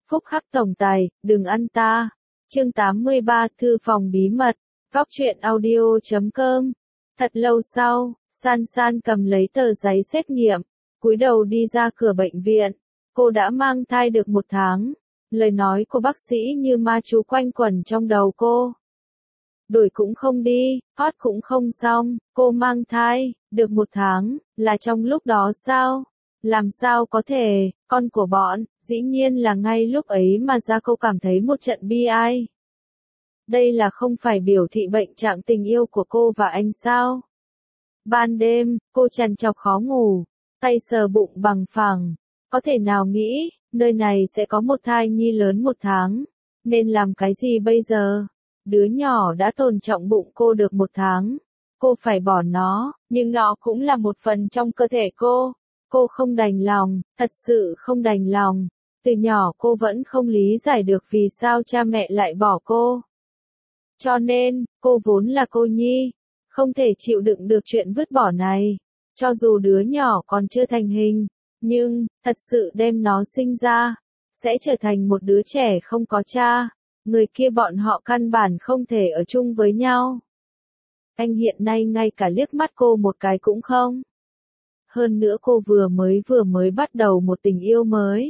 Phúc hắc tổng tài, đừng ăn ta. Chương 83 Thư phòng bí mật. Góc truyện audio.com. Thật lâu sau, San San cầm lấy tờ giấy xét nghiệm, cúi đầu đi ra cửa bệnh viện. Cô đã mang thai được 1 tháng. Lời nói của bác sĩ như ma chú quanh quẩn trong đầu cô. Đuổi cũng không đi, hót cũng không xong, cô mang thai, được 1 tháng, là trong lúc đó sao? Làm sao có thể, con của bọn, dĩ nhiên là ngay lúc ấy mà ra cô cảm thấy một trận bi ai. Đây là không phải biểu thị bệnh trạng tình yêu của cô và anh sao? Ban đêm, cô trằn trọc khó ngủ, tay sờ bụng bằng phẳng, có thể nào nghĩ, nơi này sẽ có một thai nhi lớn 1 tháng, nên làm cái gì bây giờ? Đứa nhỏ đã tôn trọng bụng cô được 1 tháng, cô phải bỏ nó, nhưng nó cũng là một phần trong cơ thể cô. Cô không đành lòng, thật sự không đành lòng. Từ nhỏ cô vẫn không lý giải được vì sao cha mẹ lại bỏ cô. Cho nên, cô vốn là cô nhi, không thể chịu đựng được chuyện vứt bỏ này. Cho dù đứa nhỏ còn chưa thành hình, nhưng, thật sự đem nó sinh ra, sẽ trở thành một đứa trẻ không có cha. Người kia bọn họ căn bản không thể ở chung với nhau. Anh hiện nay ngay cả liếc mắt cô một cái cũng không. Hơn nữa cô vừa mới bắt đầu một tình yêu mới.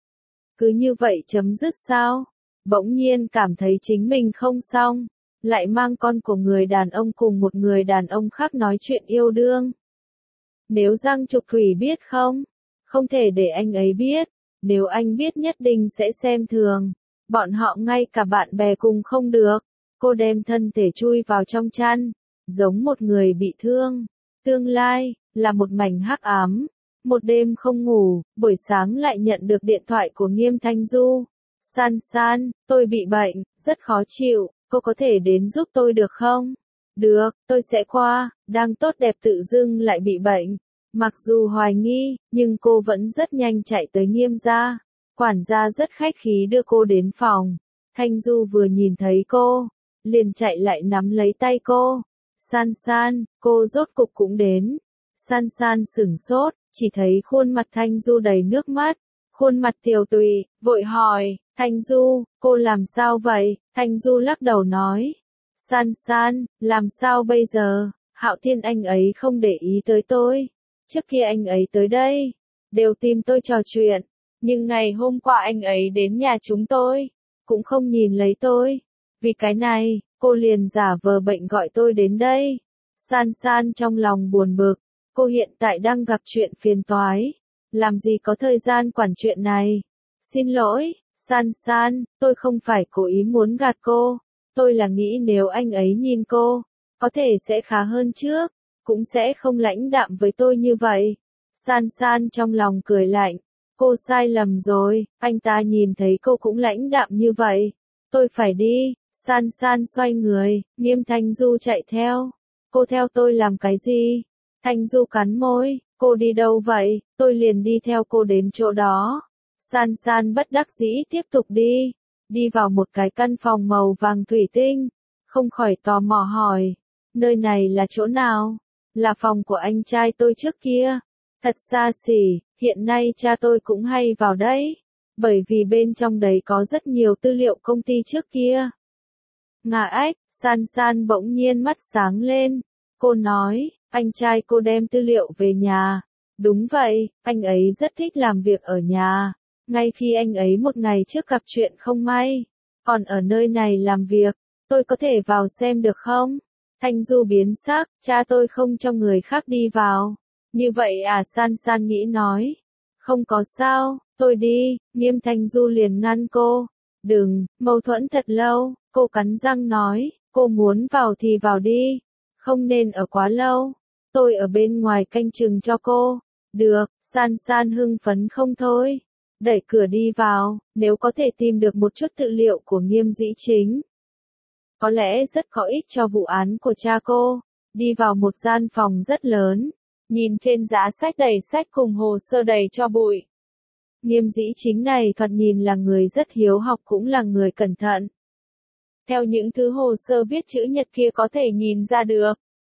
Cứ như vậy chấm dứt sao? Bỗng nhiên cảm thấy chính mình không xong, lại mang con của người đàn ông cùng một người đàn ông khác nói chuyện yêu đương. Nếu Giang Trục Thủy biết không? Không thể để anh ấy biết, nếu anh biết nhất định sẽ xem thường. Bọn họ ngay cả bạn bè cùng không được. Cô đem thân thể chui vào trong chăn, giống một người bị thương. Tương lai là một mảnh hắc ám. Một đêm không ngủ, buổi sáng lại nhận được điện thoại của Nghiêm Thanh Du. San San, tôi bị bệnh, rất khó chịu, cô có thể đến giúp tôi được không? Được, tôi sẽ qua. Đang tốt đẹp tự dưng lại bị bệnh. Mặc dù hoài nghi, nhưng cô vẫn rất nhanh chạy tới Nghiêm gia. Quản gia rất khách khí đưa cô đến phòng. Thanh Du vừa nhìn thấy cô, liền chạy lại nắm lấy tay cô. San San, cô rốt cục cũng đến. San San sửng sốt, chỉ thấy khuôn mặt Thanh Du đầy nước mắt. Khuôn mặt tiều tụy, vội hỏi, Thanh Du, cô làm sao vậy? Thanh Du lắc đầu nói. San San, làm sao bây giờ? Hạo Thiên anh ấy không để ý tới tôi. Trước kia anh ấy tới đây, đều tìm tôi trò chuyện. Nhưng ngày hôm qua anh ấy đến nhà chúng tôi, cũng không nhìn lấy tôi. Vì cái này, cô liền giả vờ bệnh gọi tôi đến đây. San San trong lòng buồn bực, cô hiện tại đang gặp chuyện phiền toái. Làm gì có thời gian quản chuyện này. Xin lỗi, San San, tôi không phải cố ý muốn gạt cô. Tôi là nghĩ nếu anh ấy nhìn cô, có thể sẽ khá hơn trước, cũng sẽ không lãnh đạm với tôi như vậy. San San trong lòng cười lạnh. Cô sai lầm rồi, anh ta nhìn thấy cô cũng lãnh đạm như vậy. Tôi phải đi. San San xoay người, Nghiêm Thanh Du chạy theo. Cô theo tôi làm cái gì? Thanh Du cắn môi, cô đi đâu vậy? Tôi liền đi theo cô đến chỗ đó. San San bất đắc dĩ tiếp tục đi. Đi vào một cái căn phòng màu vàng thủy tinh. Không khỏi tò mò hỏi. Nơi này là chỗ nào? Là phòng của anh trai tôi trước kia. Thật xa xỉ, hiện nay cha tôi cũng hay vào đấy. Bởi vì bên trong đấy có rất nhiều tư liệu công ty trước kia. Ngà ách, San San bỗng nhiên mắt sáng lên. Cô nói, anh trai cô đem tư liệu về nhà. Đúng vậy, anh ấy rất thích làm việc ở nhà. Ngay khi anh ấy một ngày trước gặp chuyện không may, còn ở nơi này làm việc, tôi có thể vào xem được không? Thanh Du biến sắc, cha tôi không cho người khác đi vào. Như vậy à, San San nghĩ nói. Không có sao, tôi đi. Nghiêm Thanh Du liền ngăn cô. Đừng, mâu thuẫn thật lâu. Cô cắn răng nói, cô muốn vào thì vào đi. Không nên ở quá lâu. Tôi ở bên ngoài canh chừng cho cô. Được, San San hưng phấn không thôi. Đẩy cửa đi vào, nếu có thể tìm được một chút tư liệu của Nghiêm Dĩ Chính. Có lẽ rất có ích cho vụ án của cha cô. Đi vào một gian phòng rất lớn. Nhìn trên giá sách đầy sách cùng hồ sơ đầy cho bụi. Nghiêm Dĩ Chính này thoạt nhìn là người rất hiếu học cũng là người cẩn thận. Theo những thứ hồ sơ viết chữ nhật kia có thể nhìn ra được.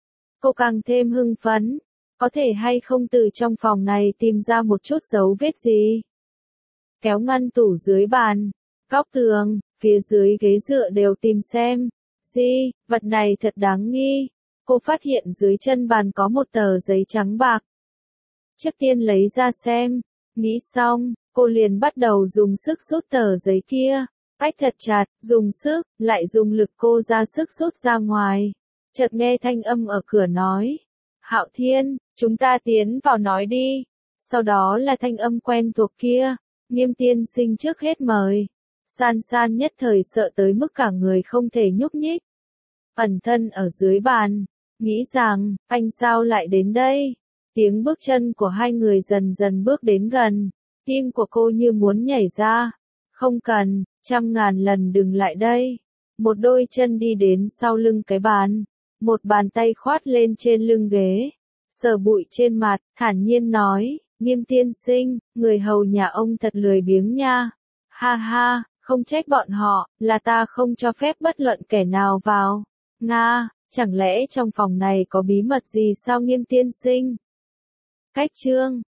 Cô càng thêm hưng phấn. Có thể hay không từ trong phòng này tìm ra một chút dấu vết gì? kéo ngăn tủ dưới bàn, góc tường, phía dưới ghế dựa đều tìm xem. Gì, vật này thật đáng nghi. Cô phát hiện dưới chân bàn có một tờ giấy trắng bạc. Trước tiên lấy ra xem. Nghĩ xong, cô liền bắt đầu dùng sức rút tờ giấy kia. Ách thật chặt, dùng sức, lại dùng lực cô ra sức rút ra ngoài. Chợt nghe thanh âm ở cửa nói. Hạo Thiên, chúng ta tiến vào nói đi. Sau đó là thanh âm quen thuộc kia. Nghiêm tiên sinh trước hết mời. San San nhất thời sợ tới mức cả người không thể nhúc nhích. Ẩn thân ở dưới bàn. Nghĩ rằng, anh sao lại đến đây? Tiếng bước chân của hai người dần dần bước đến gần. Tim của cô như muốn nhảy ra. Không cần, 100.000 lần đừng lại đây. Một đôi chân đi đến sau lưng cái bàn. Một bàn tay khoát lên trên lưng ghế. Sờ bụi trên mặt, thản nhiên nói, Nghiêm tiên sinh, người hầu nhà ông thật lười biếng nha. Ha ha, không trách bọn họ, là ta không cho phép bất luận kẻ nào vào. Nga, chẳng lẽ trong phòng này có bí mật gì sao Nghiêm tiên sinh? Cách chương